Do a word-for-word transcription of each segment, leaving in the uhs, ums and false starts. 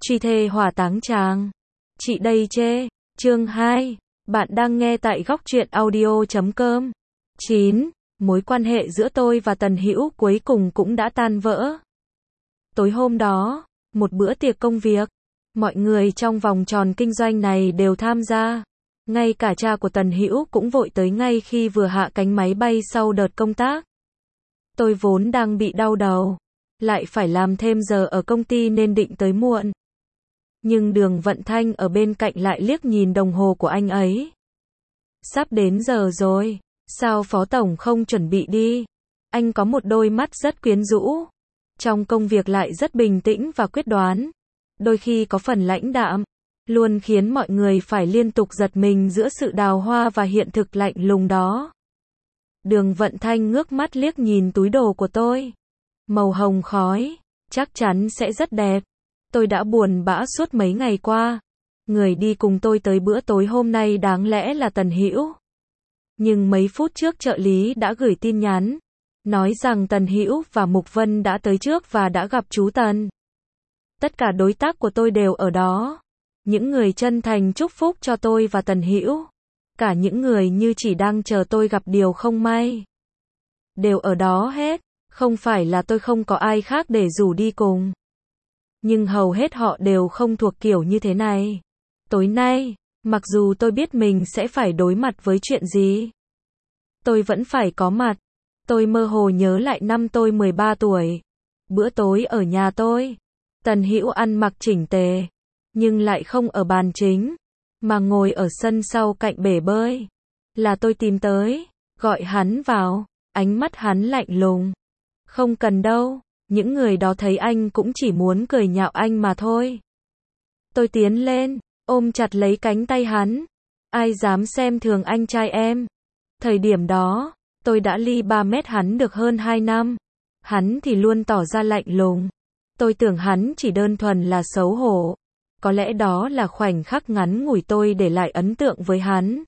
Truy thê hỏa táng tràng. Chị đây chê. Chương hai. Bạn đang nghe tại góc truyện audio chấm com. chín. Mối quan hệ giữa tôi và Tần Hữu cuối cùng cũng đã tan vỡ. Tối hôm đó, một bữa tiệc công việc. Mọi người trong vòng tròn kinh doanh này đều tham gia. Ngay cả cha của Tần Hữu cũng vội tới ngay khi vừa hạ cánh máy bay sau đợt công tác. Tôi vốn đang bị đau đầu, lại phải làm thêm giờ ở công ty nên định tới muộn. Nhưng Đường Vận Thanh ở bên cạnh lại liếc nhìn đồng hồ của anh ấy. Sắp đến giờ rồi, sao Phó Tổng không chuẩn bị đi? Anh có một đôi mắt rất quyến rũ. Trong công việc lại rất bình tĩnh và quyết đoán. Đôi khi có phần lãnh đạm, luôn khiến mọi người phải liên tục giật mình giữa sự đào hoa và hiện thực lạnh lùng đó. Đường Vận Thanh ngước mắt liếc nhìn túi đồ của tôi. Màu hồng khói, chắc chắn sẽ rất đẹp. Tôi đã buồn bã suốt mấy ngày qua. Người đi cùng tôi tới bữa tối hôm nay đáng lẽ là Tần Hữu. Nhưng mấy phút trước trợ lý đã gửi tin nhắn, nói rằng Tần Hữu và Mục Vân đã tới trước và đã gặp chú Tần. Tất cả đối tác của tôi đều ở đó. Những người chân thành chúc phúc cho tôi và Tần Hữu. Cả những người như chỉ đang chờ tôi gặp điều không may. Đều ở đó hết. Không phải là tôi không có ai khác để rủ đi cùng. Nhưng hầu hết họ đều không thuộc kiểu như thế này. Tối nay, mặc dù tôi biết mình sẽ phải đối mặt với chuyện gì, tôi vẫn phải có mặt. Tôi mơ hồ nhớ lại năm tôi mười ba tuổi. Bữa tối ở nhà tôi. Tần Hữu ăn mặc chỉnh tề, nhưng lại không ở bàn chính, mà ngồi ở sân sau cạnh bể bơi. Là tôi tìm tới, gọi hắn vào, ánh mắt hắn lạnh lùng. Không cần đâu, những người đó thấy anh cũng chỉ muốn cười nhạo anh mà thôi. Tôi tiến lên, ôm chặt lấy cánh tay hắn. Ai dám xem thường anh trai em. Thời điểm đó, tôi đã ly ba mét hắn được hơn hai năm. Hắn thì luôn tỏ ra lạnh lùng. Tôi tưởng hắn chỉ đơn thuần là xấu hổ. Có lẽ đó là khoảnh khắc ngắn ngủi tôi để lại ấn tượng với hắn.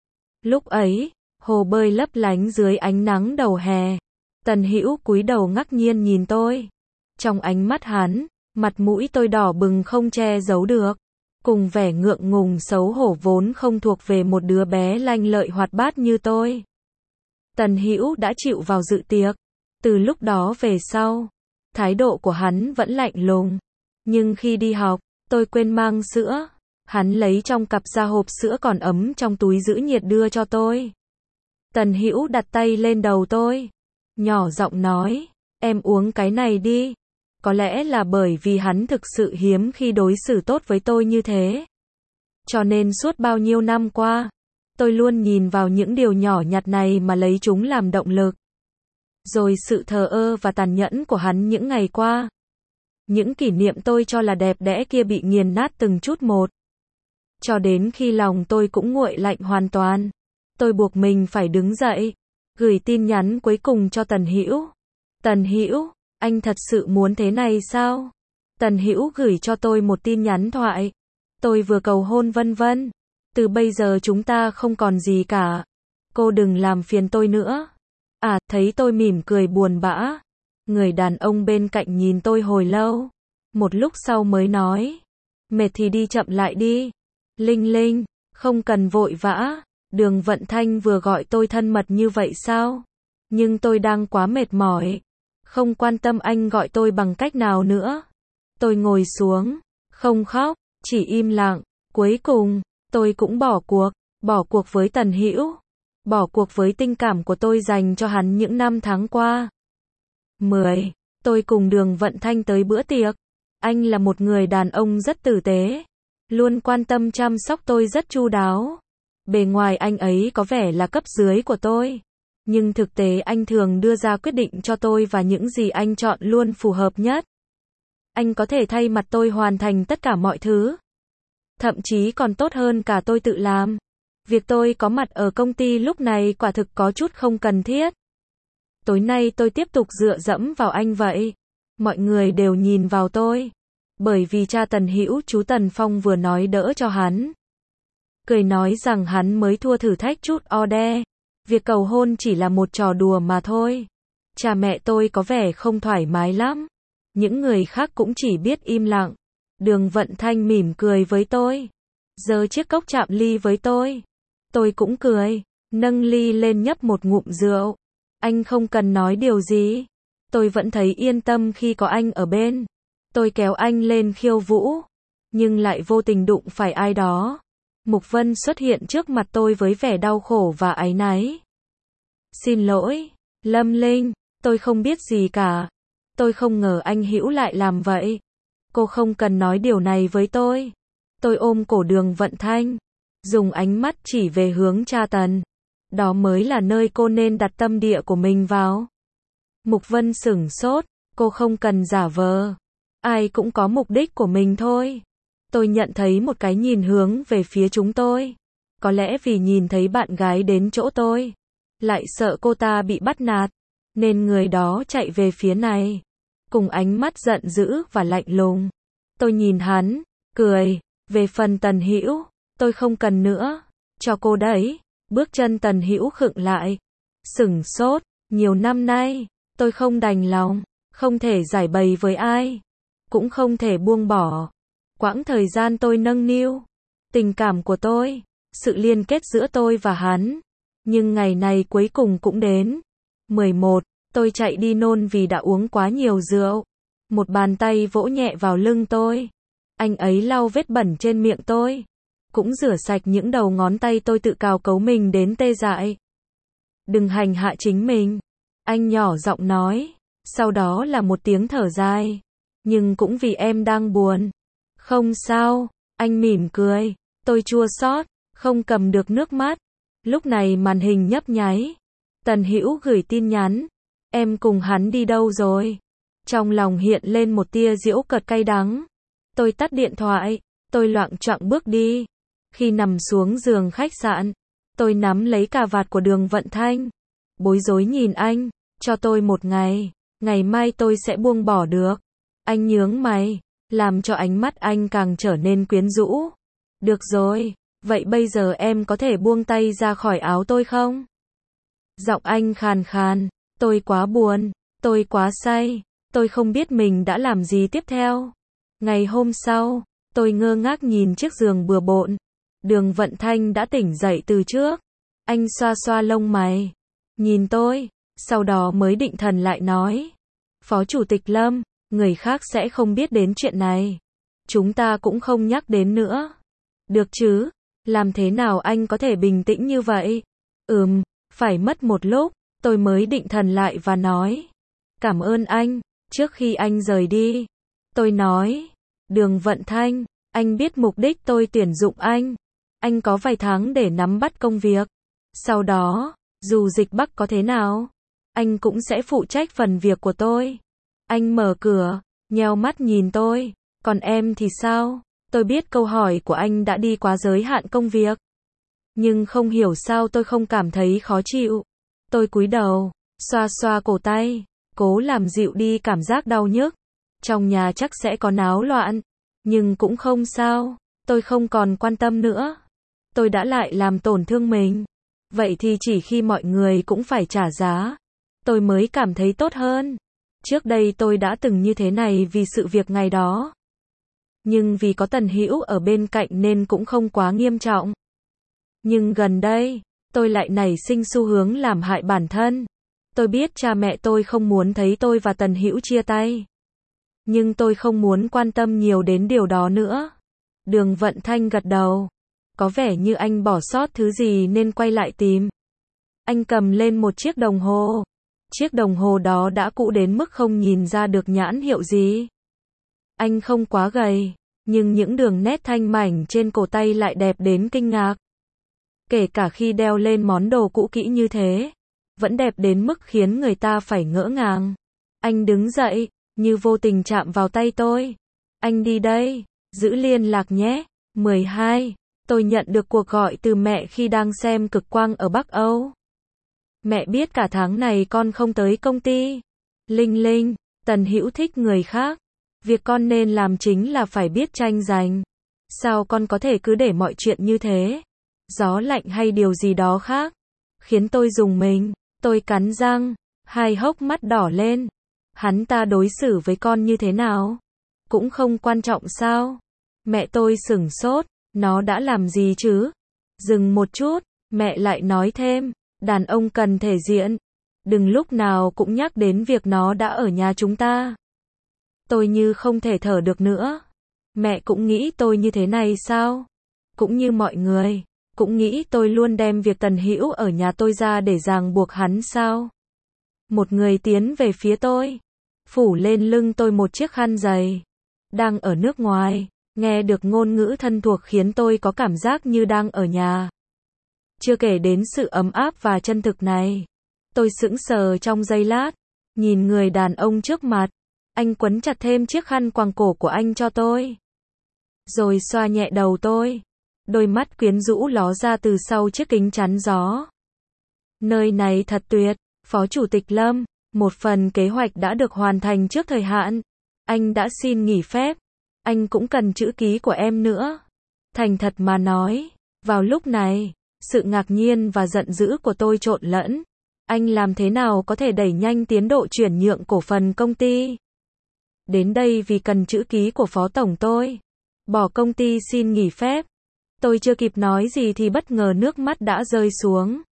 Lúc ấy, hồ bơi lấp lánh dưới ánh nắng đầu hè. Tần Hữu cúi đầu ngắc nhiên nhìn tôi. Trong ánh mắt hắn, mặt mũi tôi đỏ bừng không che giấu được. Cùng vẻ ngượng ngùng xấu hổ vốn không thuộc về một đứa bé lanh lợi hoạt bát như tôi. Tần Hữu đã chịu vào dự tiệc. Từ lúc đó về sau, thái độ của hắn vẫn lạnh lùng. Nhưng khi đi học, tôi quên mang sữa. Hắn lấy trong cặp ra hộp sữa còn ấm trong túi giữ nhiệt đưa cho tôi. Tần Hữu đặt tay lên đầu tôi, nhỏ giọng nói, em uống cái này đi. Có lẽ là bởi vì hắn thực sự hiếm khi đối xử tốt với tôi như thế. Cho nên suốt bao nhiêu năm qua, tôi luôn nhìn vào những điều nhỏ nhặt này mà lấy chúng làm động lực. Rồi sự thờ ơ và tàn nhẫn của hắn những ngày qua. Những kỷ niệm tôi cho là đẹp đẽ kia bị nghiền nát từng chút một. Cho đến khi lòng tôi cũng nguội lạnh hoàn toàn. Tôi buộc mình phải đứng dậy, gửi tin nhắn cuối cùng cho Tần Hữu. Tần Hữu, anh thật sự muốn thế này sao? Tần Hữu gửi cho tôi một tin nhắn thoại. Tôi vừa cầu hôn vân vân. Từ bây giờ chúng ta không còn gì cả. Cô đừng làm phiền tôi nữa. À, thấy tôi mỉm cười buồn bã. Người đàn ông bên cạnh nhìn tôi hồi lâu. Một lúc sau mới nói. Mệt thì đi chậm lại đi. Linh Linh, không cần vội vã. Đường Vận Thanh vừa gọi tôi thân mật như vậy sao? Nhưng tôi đang quá mệt mỏi. Không quan tâm anh gọi tôi bằng cách nào nữa. Tôi ngồi xuống, không khóc, chỉ im lặng. Cuối cùng, tôi cũng bỏ cuộc. Bỏ cuộc với Tần Hữu. Bỏ cuộc với tình cảm của tôi dành cho hắn những năm tháng qua. mười. Tôi cùng Đường Vận Thanh tới bữa tiệc. Anh là một người đàn ông rất tử tế. Luôn quan tâm chăm sóc tôi rất chu đáo. Bề ngoài anh ấy có vẻ là cấp dưới của tôi. Nhưng thực tế anh thường đưa ra quyết định cho tôi và những gì anh chọn luôn phù hợp nhất. Anh có thể thay mặt tôi hoàn thành tất cả mọi thứ. Thậm chí còn tốt hơn cả tôi tự làm. Việc tôi có mặt ở công ty lúc này quả thực có chút không cần thiết. Tối nay tôi tiếp tục dựa dẫm vào anh vậy. Mọi người đều nhìn vào tôi. Bởi vì cha Tần Hữu chú Tần Phong vừa nói đỡ cho hắn. Cười nói rằng hắn mới thua thử thách chút order. Việc cầu hôn chỉ là một trò đùa mà thôi. Cha mẹ tôi có vẻ không thoải mái lắm. Những người khác cũng chỉ biết im lặng. Đường Vận Thanh mỉm cười với tôi, giơ chiếc cốc chạm ly với tôi. Tôi cũng cười, nâng ly lên nhấp một ngụm rượu. Anh không cần nói điều gì. Tôi vẫn thấy yên tâm khi có anh ở bên. Tôi kéo anh lên khiêu vũ, nhưng lại vô tình đụng phải ai đó. Mục Vân xuất hiện trước mặt tôi với vẻ đau khổ và áy náy. Xin lỗi, Lâm Linh, tôi không biết gì cả. Tôi không ngờ anh Hữu lại làm vậy. Cô không cần nói điều này với tôi. Tôi ôm cổ Đường Vận Thanh, dùng ánh mắt chỉ về hướng cha Tần. Đó mới là nơi cô nên đặt tâm địa của mình vào. Mục Vân sửng sốt, cô không cần giả vờ. Ai cũng có mục đích của mình thôi. Tôi nhận thấy một cái nhìn hướng về phía chúng tôi. Có lẽ vì nhìn thấy bạn gái đến chỗ tôi, lại sợ cô ta bị bắt nạt, nên người đó chạy về phía này, cùng ánh mắt giận dữ và lạnh lùng. Tôi nhìn hắn, cười. Về phần Tần Hữu, tôi không cần nữa. Cho cô đấy. Bước chân Tần Hữu khựng lại, sửng sốt. Nhiều năm nay, tôi không đành lòng, không thể giải bày với ai, cũng không thể buông bỏ. Quãng thời gian tôi nâng niu tình cảm của tôi, sự liên kết giữa tôi và hắn. Nhưng ngày này cuối cùng cũng đến. mười một. Tôi chạy đi nôn vì đã uống quá nhiều rượu. Một bàn tay vỗ nhẹ vào lưng tôi. Anh ấy lau vết bẩn trên miệng tôi, cũng rửa sạch những đầu ngón tay tôi tự cào cấu mình đến tê dại. Đừng hành hạ chính mình. Anh nhỏ giọng nói. Sau đó là một tiếng thở dài. Nhưng cũng vì em đang buồn. Không sao. Anh mỉm cười. Tôi chua xót, không cầm được nước mắt. Lúc này màn hình nhấp nháy. Tần Hữu gửi tin nhắn. Em cùng hắn đi đâu rồi? Trong lòng hiện lên một tia giễu cợt cay đắng. Tôi tắt điện thoại. Tôi loạng choạng bước đi. Khi nằm xuống giường khách sạn, tôi nắm lấy cà vạt của Đường Vận Thanh, bối rối nhìn anh. Cho tôi một ngày, ngày mai tôi sẽ buông bỏ được. Anh nhướng mày, làm cho ánh mắt anh càng trở nên quyến rũ. Được rồi, vậy bây giờ em có thể buông tay ra khỏi áo tôi không? Giọng anh khàn khàn. Tôi quá buồn, tôi quá say, tôi không biết mình đã làm gì tiếp theo. Ngày hôm sau, tôi ngơ ngác nhìn chiếc giường bừa bộn. Đường Vận Thanh đã tỉnh dậy từ trước. Anh xoa xoa lông mày, nhìn tôi, sau đó mới định thần lại nói. Phó Chủ tịch Lâm, người khác sẽ không biết đến chuyện này. Chúng ta cũng không nhắc đến nữa. Được chứ? Làm thế nào anh có thể bình tĩnh như vậy? Ừm, phải mất một lúc, tôi mới định thần lại và nói. Cảm ơn anh. Trước khi anh rời đi, tôi nói. Đường Vận Thanh, anh biết mục đích tôi tuyển dụng anh. Anh có vài tháng để nắm bắt công việc. Sau đó, dù dịch Bắc có thế nào, anh cũng sẽ phụ trách phần việc của tôi. Anh mở cửa, nheo mắt nhìn tôi. Còn em thì sao? Tôi biết câu hỏi của anh đã đi quá giới hạn công việc. Nhưng không hiểu sao tôi không cảm thấy khó chịu. Tôi cúi đầu, xoa xoa cổ tay, cố làm dịu đi cảm giác đau nhức. Trong nhà chắc sẽ có náo loạn, nhưng cũng không sao. Tôi không còn quan tâm nữa. Tôi đã lại làm tổn thương mình. Vậy thì chỉ khi mọi người cũng phải trả giá, tôi mới cảm thấy tốt hơn. Trước đây tôi đã từng như thế này vì sự việc ngày đó. Nhưng vì có Tần Hữu ở bên cạnh nên cũng không quá nghiêm trọng. Nhưng gần đây, tôi lại nảy sinh xu hướng làm hại bản thân. Tôi biết cha mẹ tôi không muốn thấy tôi và Tần Hữu chia tay. Nhưng tôi không muốn quan tâm nhiều đến điều đó nữa. Đường Vận Thanh gật đầu. Có vẻ như anh bỏ sót thứ gì nên quay lại tìm. Anh cầm lên một chiếc đồng hồ. Chiếc đồng hồ đó đã cũ đến mức không nhìn ra được nhãn hiệu gì. Anh không quá gầy, nhưng những đường nét thanh mảnh trên cổ tay lại đẹp đến kinh ngạc. Kể cả khi đeo lên món đồ cũ kỹ như thế, vẫn đẹp đến mức khiến người ta phải ngỡ ngàng. Anh đứng dậy, như vô tình chạm vào tay tôi. Anh đi đây, giữ liên lạc nhé. mười hai. Tôi nhận được cuộc gọi từ mẹ khi đang xem Cực Quang ở Bắc Âu. Mẹ biết cả tháng này con không tới công ty. Linh Linh, Tần Hữu thích người khác. Việc con nên làm chính là phải biết tranh giành. Sao con có thể cứ để mọi chuyện như thế? Gió lạnh hay điều gì đó khác khiến tôi rùng mình. Tôi cắn răng, hai hốc mắt đỏ lên. Hắn ta đối xử với con như thế nào? cũng không quan trọng sao? Mẹ tôi sửng sốt, nó đã làm gì chứ? Dừng một chút, mẹ lại nói thêm, đàn ông cần thể diện. Đừng lúc nào cũng nhắc đến việc nó đã ở nhà chúng ta. Tôi như không thể thở được nữa. Mẹ cũng nghĩ tôi như thế này sao? Cũng như mọi người, cũng nghĩ tôi luôn đem việc Tần Hữu ở nhà tôi ra để ràng buộc hắn sao? Một người tiến về phía tôi, phủ lên lưng tôi một chiếc khăn dày. Đang ở nước ngoài, nghe được ngôn ngữ thân thuộc khiến tôi có cảm giác như đang ở nhà. Chưa kể đến sự ấm áp và chân thực này. Tôi sững sờ trong giây lát, nhìn người đàn ông trước mặt. Anh quấn chặt thêm chiếc khăn quàng cổ của anh cho tôi. Rồi xoa nhẹ đầu tôi. Đôi mắt quyến rũ ló ra từ sau chiếc kính chắn gió. Nơi này thật tuyệt, Phó Chủ tịch Lâm. Một phần kế hoạch đã được hoàn thành trước thời hạn. Anh đã xin nghỉ phép. Anh cũng cần chữ ký của em nữa. Thành thật mà nói, vào lúc này, sự ngạc nhiên và giận dữ của tôi trộn lẫn. Anh làm thế nào có thể đẩy nhanh tiến độ chuyển nhượng cổ phần công ty? Đến đây vì cần chữ ký của Phó Tổng tôi. Bỏ công ty xin nghỉ phép. Tôi chưa kịp nói gì thì bất ngờ nước mắt đã rơi xuống.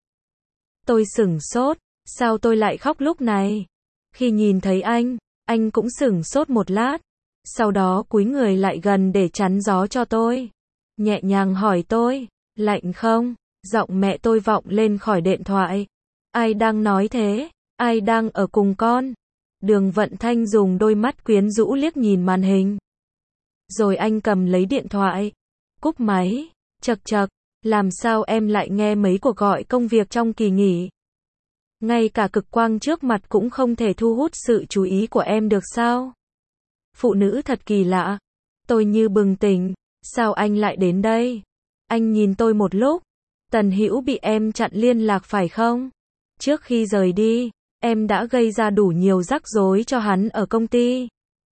Tôi sửng sốt, sao tôi lại khóc lúc này? Khi nhìn thấy anh, anh cũng sửng sốt một lát. Sau đó cúi người lại gần để chắn gió cho tôi. Nhẹ nhàng hỏi tôi, lạnh không? Giọng mẹ tôi vọng lên khỏi điện thoại. Ai đang nói thế? Ai đang ở cùng con? Đường Vận Thanh dùng đôi mắt quyến rũ liếc nhìn màn hình. Rồi anh cầm lấy điện thoại. Cúp máy. Chậc chậc, làm sao em lại nghe mấy cuộc gọi công việc trong kỳ nghỉ? Ngay cả cực quang trước mặt cũng không thể thu hút sự chú ý của em được sao? Phụ nữ thật kỳ lạ. Tôi như bừng tỉnh. Sao anh lại đến đây? Anh nhìn tôi một lúc. Tần Hữu bị em chặn liên lạc phải không? Trước khi rời đi, em đã gây ra đủ nhiều rắc rối cho hắn ở công ty.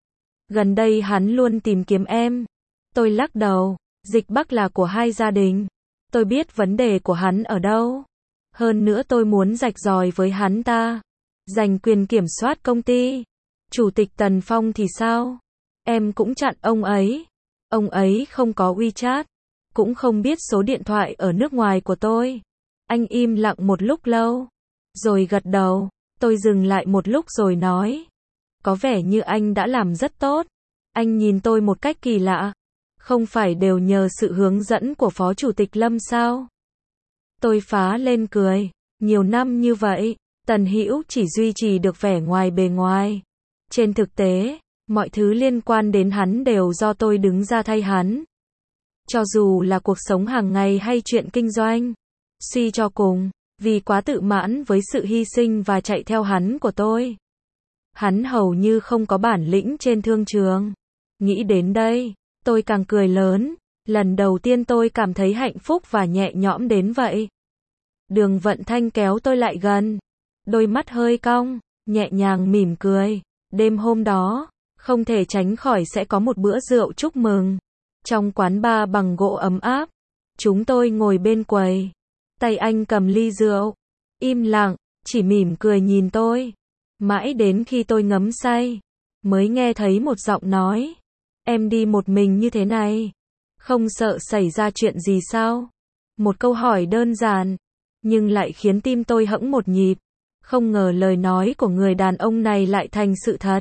Gần đây hắn luôn tìm kiếm em. Tôi lắc đầu. Dịch Bắc là của hai gia đình. Tôi biết vấn đề của hắn ở đâu. Hơn nữa tôi muốn rạch ròi với hắn ta. Giành quyền kiểm soát công ty. Chủ tịch Tần Phong thì sao? Em cũng chặn ông ấy. Ông ấy không có WeChat. Cũng không biết số điện thoại ở nước ngoài của tôi. Anh im lặng một lúc lâu. Rồi gật đầu. Tôi dừng lại một lúc rồi nói. Có vẻ như anh đã làm rất tốt. Anh nhìn tôi một cách kỳ lạ. Không phải đều nhờ sự hướng dẫn của Phó Chủ tịch Lâm sao? Tôi phá lên cười. Nhiều năm như vậy, Tần Hữu chỉ duy trì được vẻ ngoài bề ngoài. Trên thực tế, mọi thứ liên quan đến hắn đều do tôi đứng ra thay hắn. Cho dù là cuộc sống hàng ngày hay chuyện kinh doanh. Suy cho cùng, vì quá tự mãn với sự hy sinh và chạy theo hắn của tôi. Hắn hầu như không có bản lĩnh trên thương trường. Nghĩ đến đây, tôi càng cười lớn. Lần đầu tiên tôi cảm thấy hạnh phúc và nhẹ nhõm đến vậy. Đường Vận Thanh kéo tôi lại gần. Đôi mắt hơi cong, nhẹ nhàng mỉm cười. Đêm hôm đó, không thể tránh khỏi sẽ có một bữa rượu chúc mừng. Trong quán bar bằng gỗ ấm áp, chúng tôi ngồi bên quầy. Tay anh cầm ly rượu, im lặng, chỉ mỉm cười nhìn tôi. Mãi đến khi tôi ngấm say, mới nghe thấy một giọng nói. Em đi một mình như thế này, không sợ xảy ra chuyện gì sao? Một câu hỏi đơn giản, nhưng lại khiến tim tôi hẫng một nhịp. Không ngờ lời nói của người đàn ông này lại thành sự thật.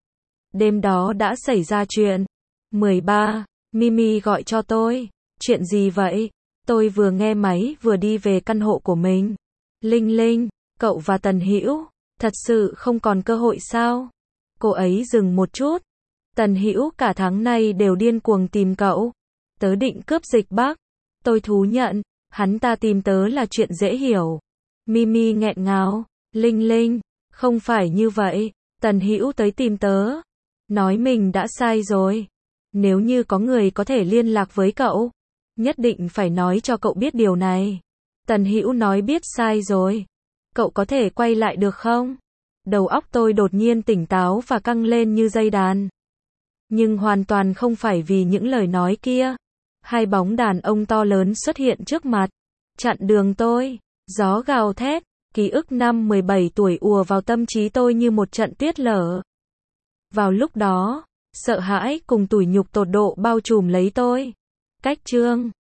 Đêm đó đã xảy ra chuyện. mười ba. Mimi gọi cho tôi. Chuyện gì vậy? Tôi vừa nghe máy vừa đi về căn hộ của mình. Linh Linh, cậu và Tần Hữu thật sự không còn cơ hội sao? Cô ấy dừng một chút. Tần Hữu cả tháng nay đều điên cuồng tìm cậu. Tớ định cướp Dịch Bắc. Tôi thú nhận, hắn ta tìm tớ là chuyện dễ hiểu. Mimi nghẹn ngào. Linh Linh, không phải như vậy. Tần Hữu tới tìm tớ. Nói mình đã sai rồi. Nếu như có người có thể liên lạc với cậu, nhất định phải nói cho cậu biết điều này. Tần Hữu nói biết sai rồi. Cậu có thể quay lại được không? Đầu óc tôi đột nhiên tỉnh táo và căng lên như dây đàn. Nhưng hoàn toàn không phải vì những lời nói kia. Hai bóng đàn ông to lớn xuất hiện trước mặt, chặn đường tôi. Gió gào thét, ký ức năm mười bảy tuổi ùa vào tâm trí tôi như một trận tuyết lở. Vào lúc đó, Sợ hãi cùng tủi nhục tột độ bao trùm lấy tôi. Cách chương